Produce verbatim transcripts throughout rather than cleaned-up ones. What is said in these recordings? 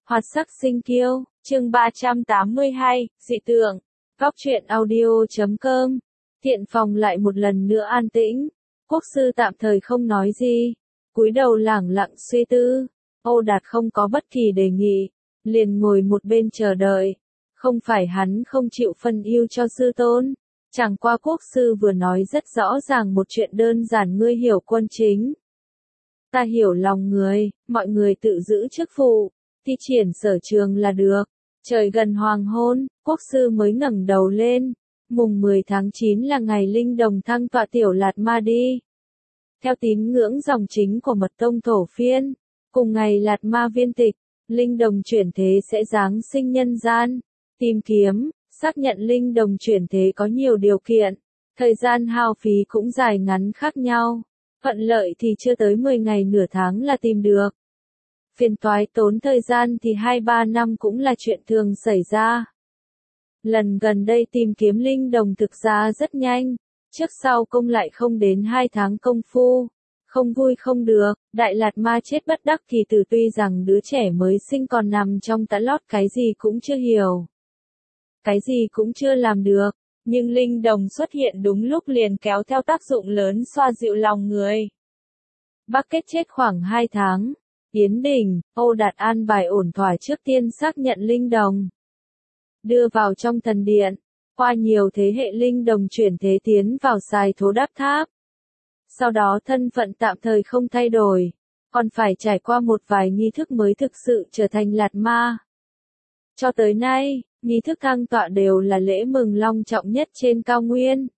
Hoạt sắc sinh kiêu, chương ba trăm tám mươi hai, dị tượng. Góc truyện audio chấm com. Thiện phòng lại một lần nữa an tĩnh. Quốc sư tạm thời không nói gì. Cúi đầu lẳng lặng suy tư. Âu Đạt không có bất kỳ đề nghị. Liền ngồi một bên chờ đợi. Không phải hắn không chịu phân ưu cho sư tôn. Chẳng qua quốc sư vừa nói rất rõ ràng một chuyện đơn giản, ngươi hiểu quân chính. Ta hiểu lòng người, mọi người tự giữ chức vụ, thi triển sở trường là được. Trời gần hoàng hôn, quốc sư mới ngẩng đầu lên. Mùng mười tháng chín là ngày linh đồng thăng tọa tiểu Lạt Ma đi. Theo tín ngưỡng dòng chính của mật tông thổ phiên, cùng ngày Lạt Ma viên tịch, linh đồng chuyển thế sẽ giáng sinh nhân gian. Tìm kiếm, xác nhận linh đồng chuyển thế có nhiều điều kiện, thời gian hao phí cũng dài ngắn khác nhau. Thuận lợi thì chưa tới mười ngày nửa tháng là tìm được. Phiền toái tốn thời gian thì hai ba năm cũng là chuyện thường xảy ra. Lần gần đây tìm kiếm linh đồng thực ra rất nhanh, trước sau công lại không đến hai tháng công phu. Không vui không được, Đại Lạt Ma chết bất đắc kỳ tử, tuy rằng đứa trẻ mới sinh còn nằm trong tã lót, cái gì cũng chưa hiểu. Cái gì cũng chưa làm được. Nhưng linh đồng xuất hiện đúng lúc liền kéo theo tác dụng lớn xoa dịu lòng người. Bác Kết chết khoảng hai tháng. Yến Đình, Âu Đạt an bài ổn thỏa, trước tiên xác nhận linh đồng. Đưa vào trong thần điện. Qua nhiều thế hệ linh đồng chuyển thế tiến vào Xài Thố Đáp Tháp. Sau đó thân phận tạm thời không thay đổi. Còn phải trải qua một vài nghi thức mới thực sự trở thành Lạt Ma. Cho tới nay, nghi thức thăng tọa đều là lễ mừng long trọng nhất trên cao nguyên.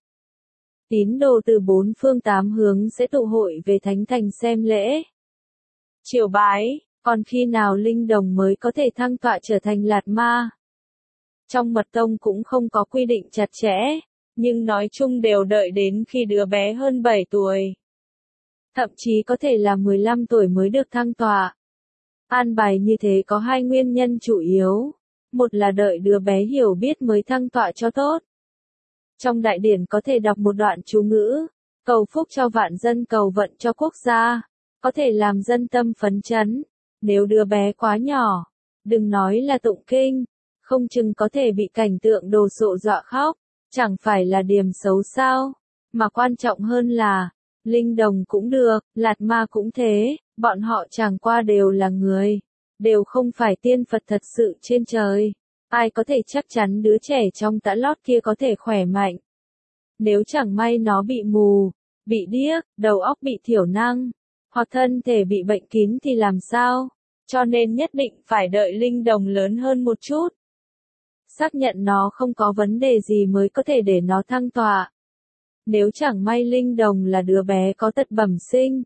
Tín đồ từ bốn phương tám hướng sẽ tụ hội về thánh thành xem lễ. Triều bái, còn khi nào linh đồng mới có thể thăng tọa trở thành Lạt Ma? Trong mật tông cũng không có quy định chặt chẽ, nhưng nói chung đều đợi đến khi đứa bé hơn bảy tuổi. Thậm chí có thể là mười lăm tuổi mới được thăng tọa. An bài như thế có hai nguyên nhân chủ yếu. Một là đợi đứa bé hiểu biết mới thăng tọa cho tốt. Trong đại điển có thể đọc một đoạn chú ngữ, cầu phúc cho vạn dân, cầu vận cho quốc gia, có thể làm dân tâm phấn chấn. Nếu đứa bé quá nhỏ, đừng nói là tụng kinh, không chừng có thể bị cảnh tượng đồ sộ dọa khóc, chẳng phải là điềm xấu sao. Mà quan trọng hơn là, linh đồng cũng được, Lạt Ma cũng thế, bọn họ chẳng qua đều là người. Đều không phải tiên Phật thật sự trên trời. Ai có thể chắc chắn đứa trẻ trong tã lót kia có thể khỏe mạnh. Nếu chẳng may nó bị mù, bị điếc, đầu óc bị thiểu năng, hoặc thân thể bị bệnh kín thì làm sao? Cho nên nhất định phải đợi linh đồng lớn hơn một chút. Xác nhận nó không có vấn đề gì mới có thể để nó thăng tọa. Nếu chẳng may linh đồng là đứa bé có tật bẩm sinh,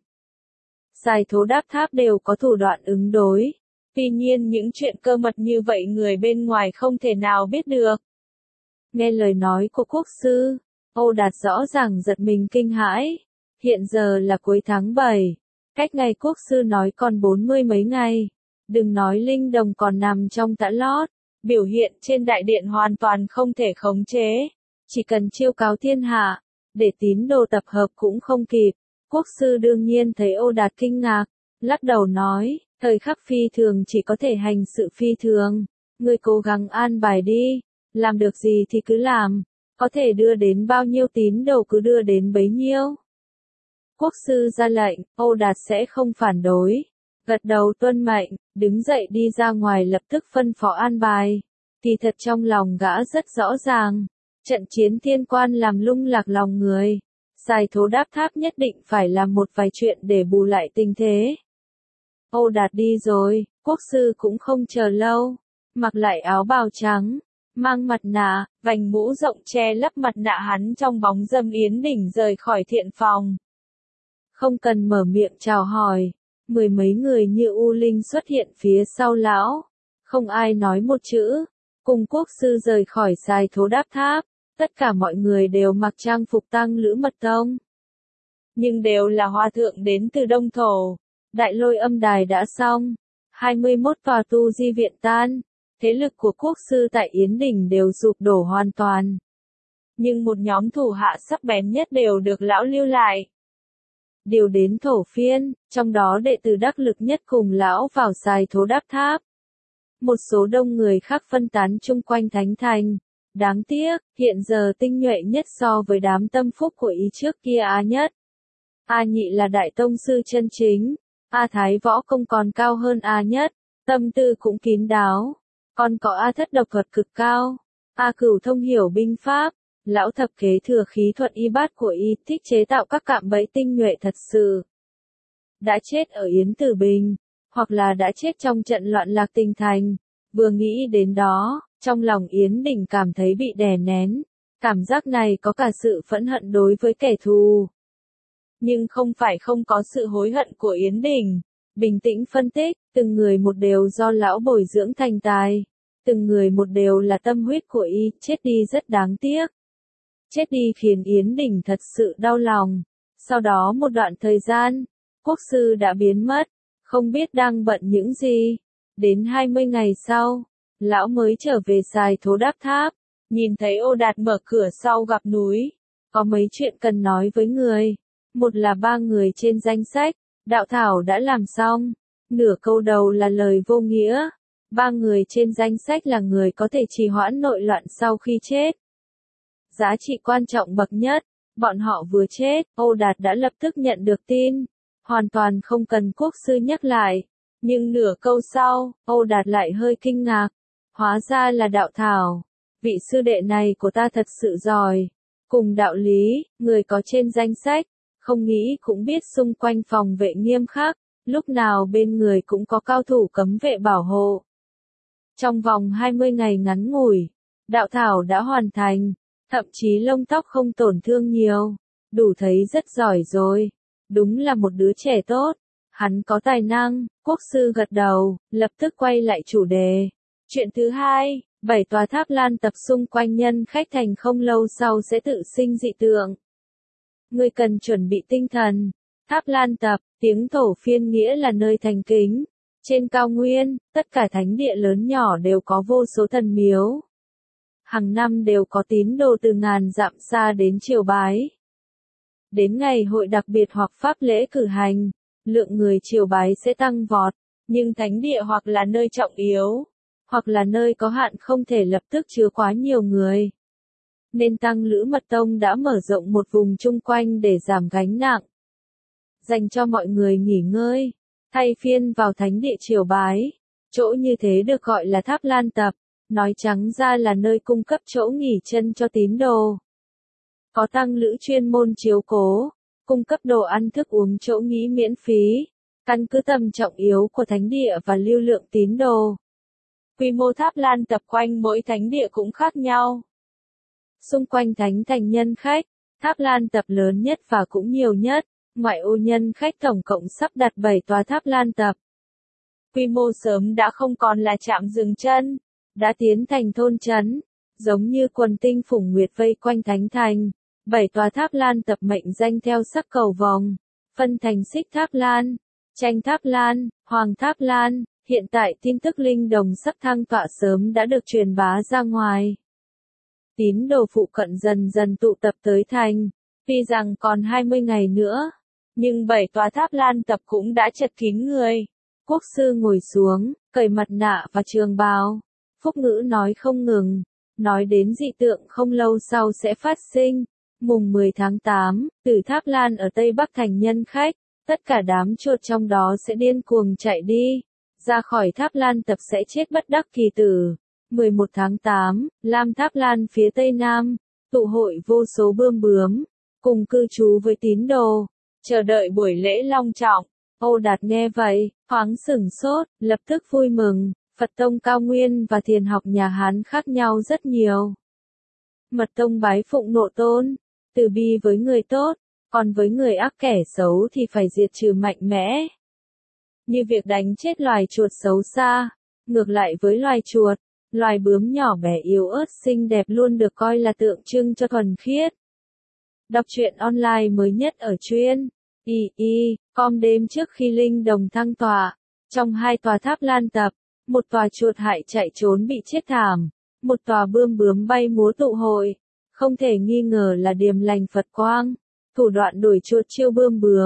Xài Thố Đáp Tháp đều có thủ đoạn ứng đối. Tuy nhiên những chuyện cơ mật như vậy người bên ngoài không thể nào biết được. Nghe lời nói của quốc sư, Âu Đạt rõ ràng giật mình kinh hãi. Hiện giờ là cuối tháng bảy, cách ngày quốc sư nói còn bốn mươi mấy ngày. Đừng nói linh đồng còn nằm trong tã lót, biểu hiện trên đại điện hoàn toàn không thể khống chế. Chỉ cần chiêu cáo thiên hạ, để tín đồ tập hợp cũng không kịp. Quốc sư đương nhiên thấy Âu Đạt kinh ngạc, lắc đầu nói. Thời khắc phi thường chỉ có thể hành sự phi thường. Ngươi cố gắng an bài đi. Làm được gì thì cứ làm. Có thể đưa đến bao nhiêu tín đồ cứ đưa đến bấy nhiêu. Quốc sư ra lệnh, Âu Đạt sẽ không phản đối. Gật đầu tuân mệnh, đứng dậy đi ra ngoài lập tức phân phó an bài. Kỳ thật trong lòng gã rất rõ ràng. Trận chiến thiên quan làm lung lạc lòng người. Xài Thố Đáp Tháp nhất định phải làm một vài chuyện để bù lại tình thế. Âu Đạt đi rồi, quốc sư cũng không chờ lâu, mặc lại áo bào trắng, mang mặt nạ, vành mũ rộng che lấp mặt nạ, hắn trong bóng râm Yến Đình rời khỏi thiện phòng. Không cần mở miệng chào hỏi, mười mấy người như u linh xuất hiện phía sau lão, không ai nói một chữ, cùng quốc sư rời khỏi Xài Thố Đáp Tháp, tất cả mọi người đều mặc trang phục tăng lữ mật tông. Nhưng đều là hòa thượng đến từ Đông Thổ. Đại Lôi Âm Đài đã xong, hai mươi mốt tòa tu di viện tan, thế lực của quốc sư tại Yến Đình đều sụp đổ hoàn toàn. Nhưng một nhóm thủ hạ sắc bén nhất đều được lão lưu lại. Điều đến thổ phiên, trong đó đệ tử đắc lực nhất cùng lão vào Xài Thố Đáp Tháp. một số đông người khác phân tán chung quanh thánh thành. Đáng tiếc, hiện giờ tinh nhuệ nhất so với đám tâm phúc của ý trước kia A Nhất. A Nhị là đại tông sư chân chính, A Thái võ công còn cao hơn A Nhất, tâm tư cũng kín đáo, còn có A Thất độc thuật cực cao, A Cửu thông hiểu binh pháp, lão thập kế thừa khí thuật y bát của y, thích chế tạo các cạm bẫy tinh nhuệ thật sự. Đã chết ở Yến Tử Bình, hoặc là đã chết trong trận loạn lạc Tinh Thành, vừa nghĩ đến đó, trong lòng Yến Đình cảm thấy bị đè nén, cảm giác này có cả sự phẫn hận đối với kẻ thù. Nhưng không phải không có sự hối hận của Yến Đình. Bình tĩnh phân tích, từng người một đều do lão bồi dưỡng thành tài. Từng người một đều là tâm huyết của y, chết đi rất đáng tiếc. Chết đi khiến Yến Đình thật sự đau lòng. Sau đó một đoạn thời gian, quốc sư đã biến mất, không biết đang bận những gì. Đến hai mươi ngày sau, lão mới trở về Sài Thố Đáp Tháp, nhìn thấy Ô Đạt mở cửa sau gặp núi. Có mấy chuyện cần nói với người. Một là ba người trên danh sách, đạo thảo đã làm xong. Nửa câu đầu là lời vô nghĩa. Ba người trên danh sách là người có thể trì hoãn nội loạn sau khi chết. Giá trị quan trọng bậc nhất, bọn họ vừa chết, Ô Đạt đã lập tức nhận được tin. Hoàn toàn không cần quốc sư nhắc lại. Nhưng nửa câu sau, Ô Đạt lại hơi kinh ngạc. Hóa ra là đạo thảo. Vị sư đệ này của ta thật sự giỏi. Cùng đạo lý, người có trên danh sách. Không nghĩ cũng biết xung quanh phòng vệ nghiêm khắc, lúc nào bên người cũng có cao thủ cấm vệ bảo hộ. Trong vòng hai mươi ngày ngắn ngủi, đạo thảo đã hoàn thành, thậm chí lông tóc không tổn thương nhiều, đủ thấy rất giỏi rồi. Đúng là một đứa trẻ tốt, hắn có tài năng, quốc sư gật đầu, lập tức quay lại chủ đề. Chuyện thứ hai, bảy tòa tháp lan tập xung quanh nhân khách thành không lâu sau sẽ tự sinh dị tượng. Ngươi cần chuẩn bị tinh thần. Tháp Lan Tập, tiếng thổ phiên nghĩa là nơi thành kính. Trên cao nguyên, tất cả thánh địa lớn nhỏ đều có vô số thần miếu. Hàng năm đều có tín đồ từ ngàn dặm xa đến triều bái. Đến ngày hội đặc biệt hoặc pháp lễ cử hành, lượng người triều bái sẽ tăng vọt, nhưng thánh địa hoặc là nơi trọng yếu, hoặc là nơi có hạn không thể lập tức chứa quá nhiều người. Nên Tăng Lữ Mật Tông đã mở rộng một vùng chung quanh để giảm gánh nặng. Dành cho mọi người nghỉ ngơi, thay phiên vào thánh địa triều bái. Chỗ như thế được gọi là Tháp Lan Tập, nói trắng ra là nơi cung cấp chỗ nghỉ chân cho tín đồ. Có tăng lữ chuyên môn chiếu cố, cung cấp đồ ăn thức uống chỗ nghỉ miễn phí, căn cứ tầm trọng yếu của thánh địa và lưu lượng tín đồ. Quy mô Tháp Lan Tập quanh mỗi thánh địa cũng khác nhau. Xung quanh thánh thành nhân khách, Tháp Lan Tập lớn nhất và cũng nhiều nhất, ngoại ô nhân khách tổng cộng sắp đặt bảy tòa Tháp Lan Tập. Quy mô sớm đã không còn là trạm dừng chân, đã tiến thành thôn trấn, giống như quần tinh phủng nguyệt vây quanh thánh thành. Bảy tòa Tháp Lan Tập mệnh danh theo sắc cầu vòng, phân thành Xích Tháp Lan, Tranh Tháp Lan, Hoàng Tháp Lan. Hiện tại tin tức linh đồng sắp thăng tọa sớm đã được truyền bá ra ngoài. Tín đồ phụ cận dần dần tụ tập tới thành, tuy rằng còn hai mươi ngày nữa, nhưng bảy tòa Tháp Lan Tập cũng đã chật kín người. Quốc sư ngồi xuống, cởi mặt nạ và trường bào, phúc ngữ nói không ngừng, nói đến dị tượng không lâu sau sẽ phát sinh. Mùng mười tháng tám, từ Tháp Lan ở Tây Bắc thành nhân khách, tất cả đám chuột trong đó sẽ điên cuồng chạy đi, ra khỏi Tháp Lan Tập sẽ chết bất đắc kỳ tử. mười một tháng tám, Lam Tháp Lan phía Tây Nam, tụ hội vô số bươm bướm, cùng cư trú với tín đồ, chờ đợi buổi lễ long trọng. Ô Đạt nghe vậy, thoáng sửng sốt, lập tức vui mừng. Phật tông Cao Nguyên và Thiền học nhà Hán khác nhau rất nhiều. Mật tông bái phụng Nộ Tôn, từ bi với người tốt, còn với người ác kẻ xấu thì phải diệt trừ mạnh mẽ. Như việc đánh chết loài chuột xấu xa, ngược lại với loài chuột, loài bướm nhỏ bé yếu ớt xinh đẹp luôn được coi là tượng trưng cho thuần khiết. Đọc truyện online mới nhất ở truyện i i com đêm trước khi linh đồng thăng tọa, trong hai tòa Tháp Lan Tập, một tòa chuột hại chạy trốn bị chết thảm, một tòa bươm bướm bay múa tụ hội, không thể nghi ngờ là điềm lành Phật quang, thủ đoạn đuổi chuột chiêu bươm bướm,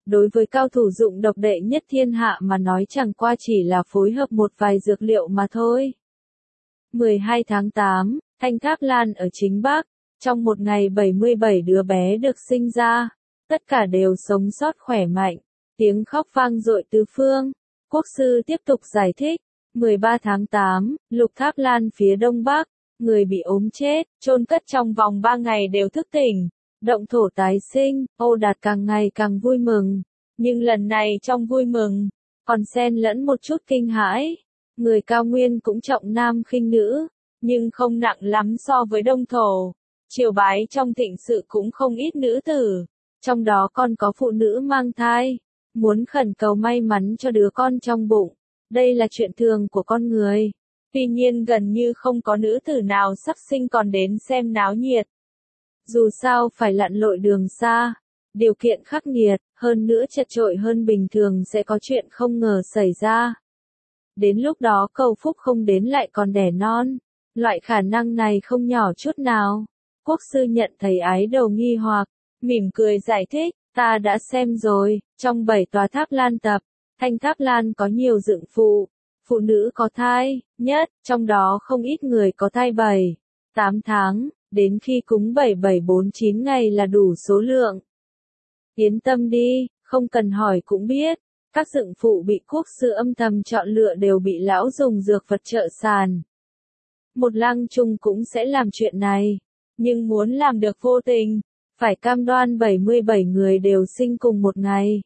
đối với cao thủ dụng độc đệ nhất thiên hạ mà nói chẳng qua chỉ là phối hợp một vài dược liệu mà thôi. mười hai tháng tám, Thanh Tháp Lan ở chính Bắc, trong một ngày bảy mươi bảy đứa bé được sinh ra, tất cả đều sống sót khỏe mạnh, tiếng khóc vang dội tứ phương. Quốc sư tiếp tục giải thích, mười ba tháng tám, Lục Tháp Lan phía Đông Bắc, người bị ốm chết, chôn cất trong vòng ba ngày đều thức tỉnh, động thổ tái sinh. Âu Đạt càng ngày càng vui mừng, nhưng lần này trong vui mừng, còn xen lẫn một chút kinh hãi. Người Cao Nguyên cũng trọng nam khinh nữ, nhưng không nặng lắm so với Đông Thổ. Triều bái trong thịnh sự cũng không ít nữ tử, trong đó còn có phụ nữ mang thai, muốn khẩn cầu may mắn cho đứa con trong bụng. Đây là chuyện thường của con người. Tuy nhiên gần như không có nữ tử nào sắp sinh còn đến xem náo nhiệt. Dù sao phải lặn lội đường xa, điều kiện khắc nghiệt, hơn nữa chật chội hơn bình thường sẽ có chuyện không ngờ xảy ra. Đến lúc đó cầu phúc không đến lại còn đẻ non. Loại khả năng này không nhỏ chút nào. Quốc sư nhận thấy ái đầu nghi hoặc, mỉm cười giải thích, ta đã xem rồi, trong bảy tòa Tháp Lan tập, Thanh Tháp Lan có nhiều dựng phụ, phụ nữ có thai, nhất, trong đó không ít người có thai bảy, tám tháng, đến khi cúng bảy bảy bốn chín ngày là đủ số lượng. Yên tâm đi, không cần hỏi cũng biết, các dựng phụ bị quốc sư âm thầm chọn lựa đều bị lão dùng dược vật trợ sàn. Một lang trung cũng sẽ làm chuyện này, nhưng muốn làm được vô tình, phải cam đoan bảy mươi bảy người đều sinh cùng một ngày.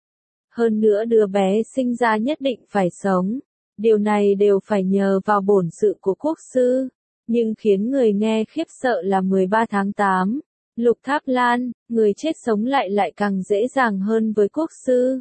Hơn nữa đứa bé sinh ra nhất định phải sống, điều này đều phải nhờ vào bổn sự của quốc sư, nhưng khiến người nghe khiếp sợ là mười ba tháng tám, Lục Tháp Lan, người chết sống lại lại càng dễ dàng hơn với quốc sư.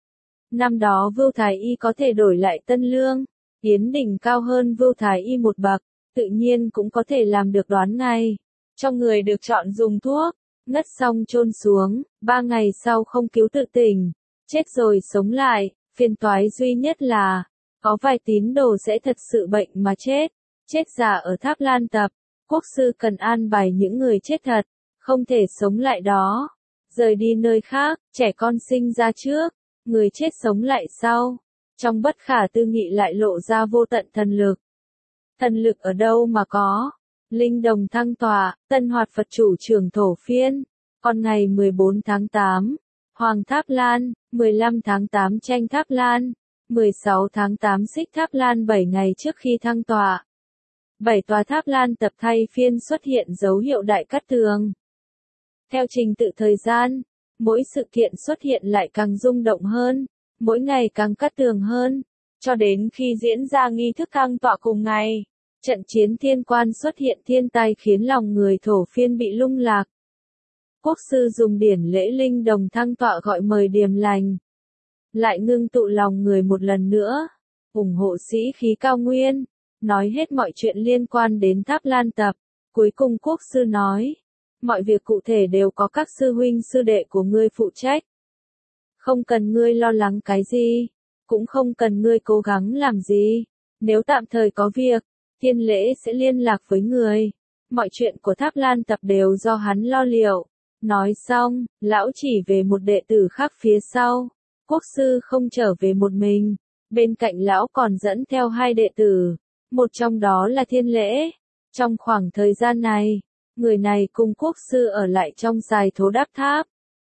Năm đó Vưu Thái Y có thể đổi lại Tân Lương, Yến Đình cao hơn Vưu Thái Y một bậc, tự nhiên cũng có thể làm được đoán ngay. Cho người được chọn dùng thuốc, ngất xong chôn xuống, ba ngày sau không cứu tự tỉnh, chết rồi sống lại, phiền toái duy nhất là, có vài tín đồ sẽ thật sự bệnh mà chết, chết giả ở Tháp Lan tập, quốc sư cần an bài những người chết thật, không thể sống lại đó, rời đi nơi khác, trẻ con sinh ra trước, người chết sống lại sau, trong bất khả tư nghị lại lộ ra vô tận thần lực. Thần lực ở đâu mà có? Linh đồng thăng tọa, Tân Hoạt Phật chủ trưởng thổ phiên, còn ngày mười bốn tháng tám, Hoàng Tháp Lan, mười lăm tháng tám Tranh Tháp Lan, mười sáu tháng tám Xích Tháp Lan bảy ngày trước khi thăng tọa. Bảy tòa Tháp Lan tập thay phiên xuất hiện dấu hiệu đại cát tường. Theo trình tự thời gian, mỗi sự kiện xuất hiện lại càng rung động hơn, mỗi ngày càng cát tường hơn, cho đến khi diễn ra nghi thức thăng tọa cùng ngày. Trận chiến thiên quan xuất hiện thiên tai khiến lòng người thổ phiên bị lung lạc. Quốc sư dùng điển lễ linh đồng thăng tọa gọi mời điềm lành. Lại ngưng tụ lòng người một lần nữa, ủng hộ sĩ khí Cao Nguyên, nói hết mọi chuyện liên quan đến Tháp Lan tập. Cuối cùng quốc sư nói, mọi việc cụ thể đều có các sư huynh sư đệ của ngươi phụ trách. Không cần ngươi lo lắng cái gì, cũng không cần ngươi cố gắng làm gì, nếu tạm thời có việc, Thiên lễ sẽ liên lạc với người. Mọi chuyện của Tháp Lan tập đều do hắn lo liệu. Nói xong, lão chỉ về một đệ tử khác phía sau. Quốc sư không trở về một mình. Bên cạnh lão còn dẫn theo hai đệ tử. Một trong đó là Thiên lễ. Trong khoảng thời gian này, người này cùng quốc sư ở lại trong Sài Thố Đáp Tháp.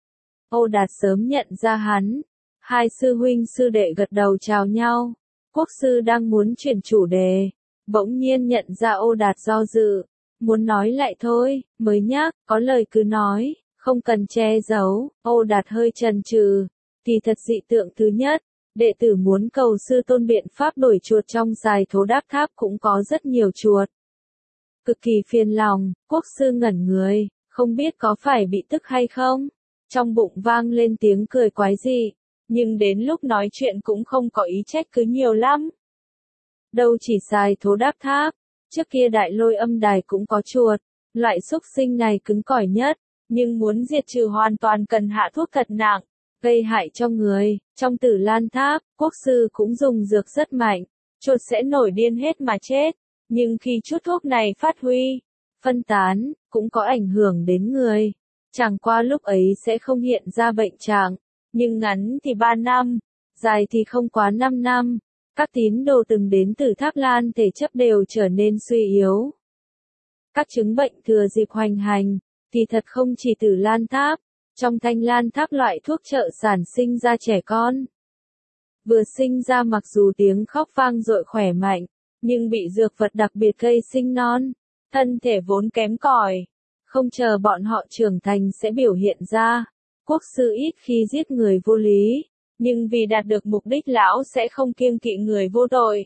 Âu Đạt sớm nhận ra hắn. Hai sư huynh sư đệ gật đầu chào nhau. Quốc sư đang muốn chuyển chủ đề. Bỗng nhiên nhận ra Âu Đạt do dự, muốn nói lại thôi, mới nhắc, có lời cứ nói, không cần che giấu. Âu Đạt hơi chần chừ, kỳ thật dị tượng thứ nhất, đệ tử muốn cầu sư tôn biện pháp đổi chuột trong Sài Thố Đáp Tháp cũng có rất nhiều chuột. Cực kỳ phiền lòng, quốc sư ngẩn người, không biết có phải bị tức hay không, trong bụng vang lên tiếng cười quái dị, nhưng đến lúc nói chuyện cũng không có ý trách cứ nhiều lắm. Đâu chỉ Sài Thố Đáp Tháp, trước kia Đại Lôi Âm Đài cũng có chuột, loại xúc sinh này cứng cỏi nhất, nhưng muốn diệt trừ hoàn toàn cần hạ thuốc thật nặng, gây hại cho người. Trong Tử Lan Tháp, quốc sư cũng dùng dược rất mạnh, chuột sẽ nổi điên hết mà chết, nhưng khi chút thuốc này phát huy, phân tán, cũng có ảnh hưởng đến người. Chẳng qua lúc ấy sẽ không hiện ra bệnh trạng, nhưng ngắn thì ba năm, dài thì không quá năm năm. Các tín đồ từng đến từ Tháp Lan thể chất đều trở nên suy yếu. Các chứng bệnh thừa dịp hoành hành, thì thật không chỉ từ Lan Tháp, trong Thanh Lan Tháp loại thuốc trợ sản sinh ra trẻ con. Vừa sinh ra mặc dù tiếng khóc vang dội khỏe mạnh, nhưng bị dược vật đặc biệt gây sinh non, thân thể vốn kém cỏi, không chờ bọn họ trưởng thành sẽ biểu hiện ra. Quốc sư ít khi giết người vô lý, nhưng vì đạt được mục đích lão sẽ không kiêng kỵ người vô tội.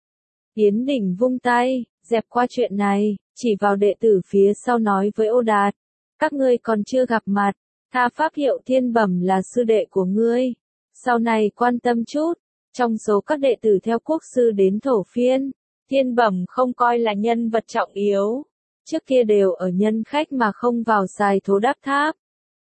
Yến Đình vung tay, dẹp qua chuyện này, chỉ vào đệ tử phía sau nói với Ô Đạt, các ngươi còn chưa gặp mặt, tha pháp hiệu Thiên Bẩm là sư đệ của ngươi, sau này quan tâm chút. Trong số các đệ tử theo quốc sư đến Thổ Phiên, Thiên Bẩm không coi là nhân vật trọng yếu, trước kia đều ở nhân khách mà không vào xài thố đáp tháp.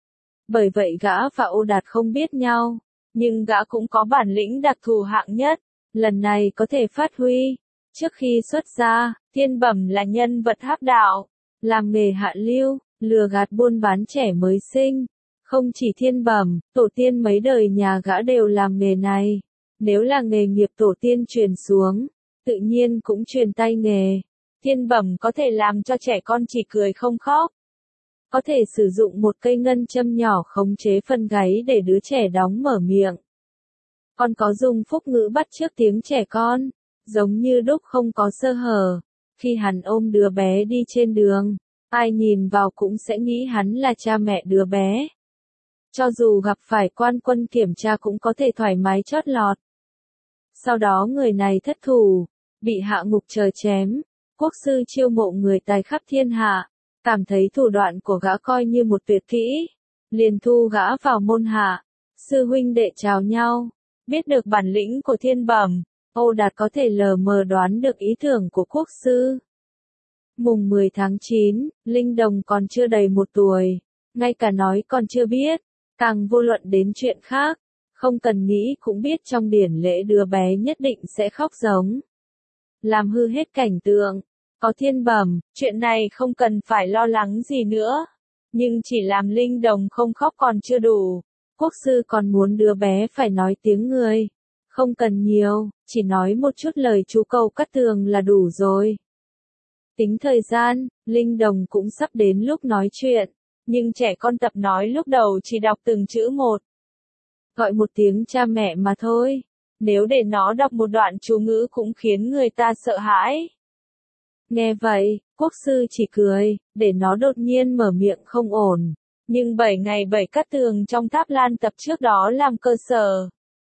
Bởi vậy gã và Ô Đạt không biết nhau, nhưng gã cũng có bản lĩnh đặc thù hạng nhất, lần này có thể phát huy. Trước khi xuất gia, Thiên Bẩm là nhân vật hắc đạo, làm nghề hạ lưu, lừa gạt buôn bán trẻ mới sinh. Không chỉ Thiên Bẩm, tổ tiên mấy đời nhà gã đều làm nghề này. Nếu là nghề nghiệp tổ tiên truyền xuống, tự nhiên cũng truyền tay nghề. Thiên Bẩm có thể làm cho trẻ con chỉ cười không khóc. Có thể sử dụng một cây ngân châm nhỏ khống chế phân gáy để đứa trẻ đóng mở miệng. Còn có dùng phúc ngữ bắt chước tiếng trẻ con, giống như đúc không có sơ hở. Khi hắn ôm đứa bé đi trên đường, ai nhìn vào cũng sẽ nghĩ hắn là cha mẹ đứa bé. Cho dù gặp phải quan quân kiểm tra cũng có thể thoải mái chót lọt. Sau đó người này thất thủ, bị hạ ngục trời chém. Quốc sư chiêu mộ người tài khắp thiên hạ, cảm thấy thủ đoạn của gã coi như một tuyệt kỹ, liền thu gã vào môn hạ. Sư huynh đệ chào nhau, biết được bản lĩnh của Thiên Bẩm, Ô Đạt có thể lờ mờ đoán được ý tưởng của quốc sư. Mùng mười tháng chín, Linh Đồng còn chưa đầy một tuổi, ngay cả nói còn chưa biết, càng vô luận đến chuyện khác, không cần nghĩ cũng biết trong điển lễ đứa bé nhất định sẽ khóc giống. Làm hư hết cảnh tượng, có Thiên Bẩm, chuyện này không cần phải lo lắng gì nữa. Nhưng chỉ làm Linh Đồng không khóc còn chưa đủ, quốc sư còn muốn đứa bé phải nói tiếng người. Không cần nhiều, chỉ nói một chút lời chú cầu cắt tường là đủ rồi. Tính thời gian, Linh Đồng cũng sắp đến lúc nói chuyện, nhưng trẻ con tập nói lúc đầu chỉ đọc từng chữ một. Gọi một tiếng cha mẹ mà thôi, nếu để nó đọc một đoạn chú ngữ cũng khiến người ta sợ hãi. Nghe vậy, quốc sư chỉ cười, để nó đột nhiên mở miệng không ổn, nhưng bảy ngày bảy cắt tường trong Tháp Lan tập trước đó làm cơ sở.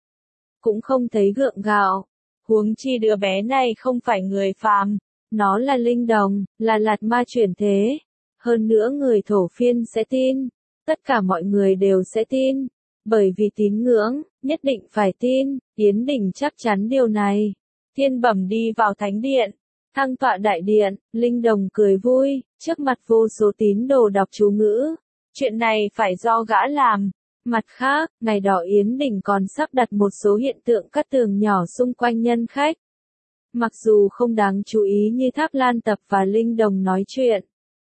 Cũng không thấy gượng gạo, huống chi đứa bé này không phải người phàm, nó là Linh Đồng, là Lạt Ma chuyển thế. Hơn nữa người Thổ Phiên sẽ tin, tất cả mọi người đều sẽ tin, bởi vì tín ngưỡng, nhất định phải tin. Yến Đình chắc chắn điều này. Thiên Bẩm đi vào thánh điện, thăng tọa đại điện, Linh Đồng cười vui, trước mặt vô số tín đồ đọc chú ngữ. Chuyện này phải do gã làm. Mặt khác, ngày đó Yến Đình còn sắp đặt một số hiện tượng cắt tường nhỏ xung quanh nhân khách. Mặc dù không đáng chú ý như Tháp Lan tập và Linh Đồng nói chuyện,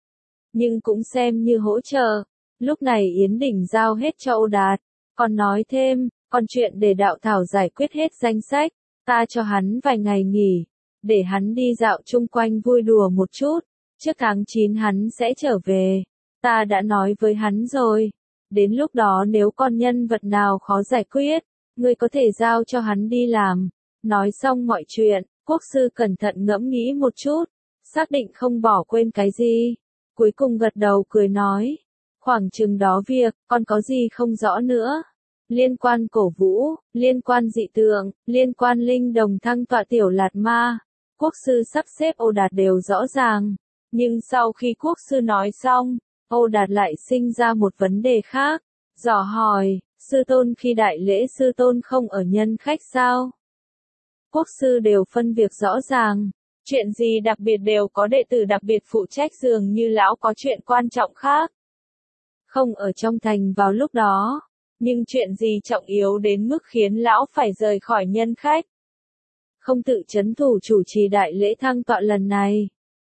nhưng cũng xem như hỗ trợ. Lúc này Yến Đình giao hết cho Ô Đạt, còn nói thêm, còn chuyện để đạo thảo giải quyết hết danh sách, ta cho hắn vài ngày nghỉ, để hắn đi dạo chung quanh vui đùa một chút, trước tháng chín hắn sẽ trở về, ta đã nói với hắn rồi, đến lúc đó nếu con nhân vật nào khó giải quyết, ngươi có thể giao cho hắn đi làm. Nói xong mọi chuyện, quốc sư cẩn thận ngẫm nghĩ một chút, xác định không bỏ quên cái gì. Cuối cùng gật đầu cười nói, khoảng chừng đó việc, còn có gì không rõ nữa. Liên quan cổ vũ, liên quan dị tượng, liên quan Linh Đồng thăng tọa tiểu Lạt Ma. Quốc sư sắp xếp Ô Đạt đều rõ ràng. Nhưng sau khi quốc sư nói xong, Ô Đạt lại sinh ra một vấn đề khác. Dò hỏi, sư tôn khi đại lễ sư tôn không ở nhân khách sao? Quốc sư đều phân việc rõ ràng. Chuyện gì đặc biệt đều có đệ tử đặc biệt phụ trách, dường như lão có chuyện quan trọng khác. Không ở trong thành vào lúc đó. Nhưng chuyện gì trọng yếu đến mức khiến lão phải rời khỏi nhân khách? Không tự chấn thủ chủ trì đại lễ thăng tọa lần này.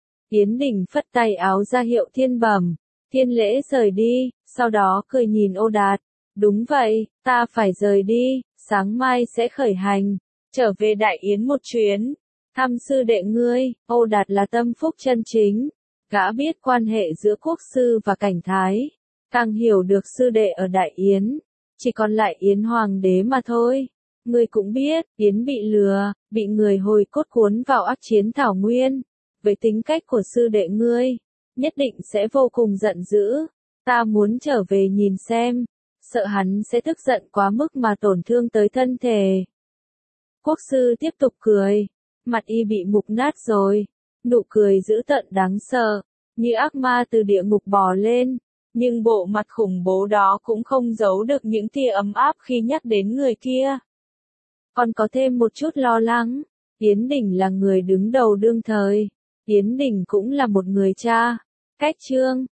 Yến Đình phất tay áo ra hiệu Thiên Bẩm, Thiên lễ rời đi, sau đó cười nhìn Ô Đạt, Đúng vậy, ta phải rời đi, sáng mai sẽ khởi hành, trở về Đại Yến một chuyến, thăm sư đệ ngươi. Ô Đạt là tâm phúc chân chính, gã biết quan hệ giữa quốc sư và cảnh thái, càng hiểu được sư đệ ở Đại Yến, chỉ còn lại Yến hoàng đế mà thôi. Ngươi cũng biết, Yến bị lừa, bị người hồi cốt cuốn vào ác chiến thảo nguyên, với tính cách của sư đệ ngươi, nhất định sẽ vô cùng giận dữ. Ta muốn trở về nhìn xem, sợ hắn sẽ tức giận quá mức mà tổn thương tới thân thể. Quốc sư tiếp tục cười, mặt y bị mục nát rồi, nụ cười dữ tợn đáng sợ, như ác ma từ địa ngục bò lên, nhưng bộ mặt khủng bố đó cũng không giấu được những tia ấm áp khi nhắc đến người kia. Còn có thêm một chút lo lắng, Yến Đình là người đứng đầu đương thời, Yến Đình cũng là một người cha, cách Trương,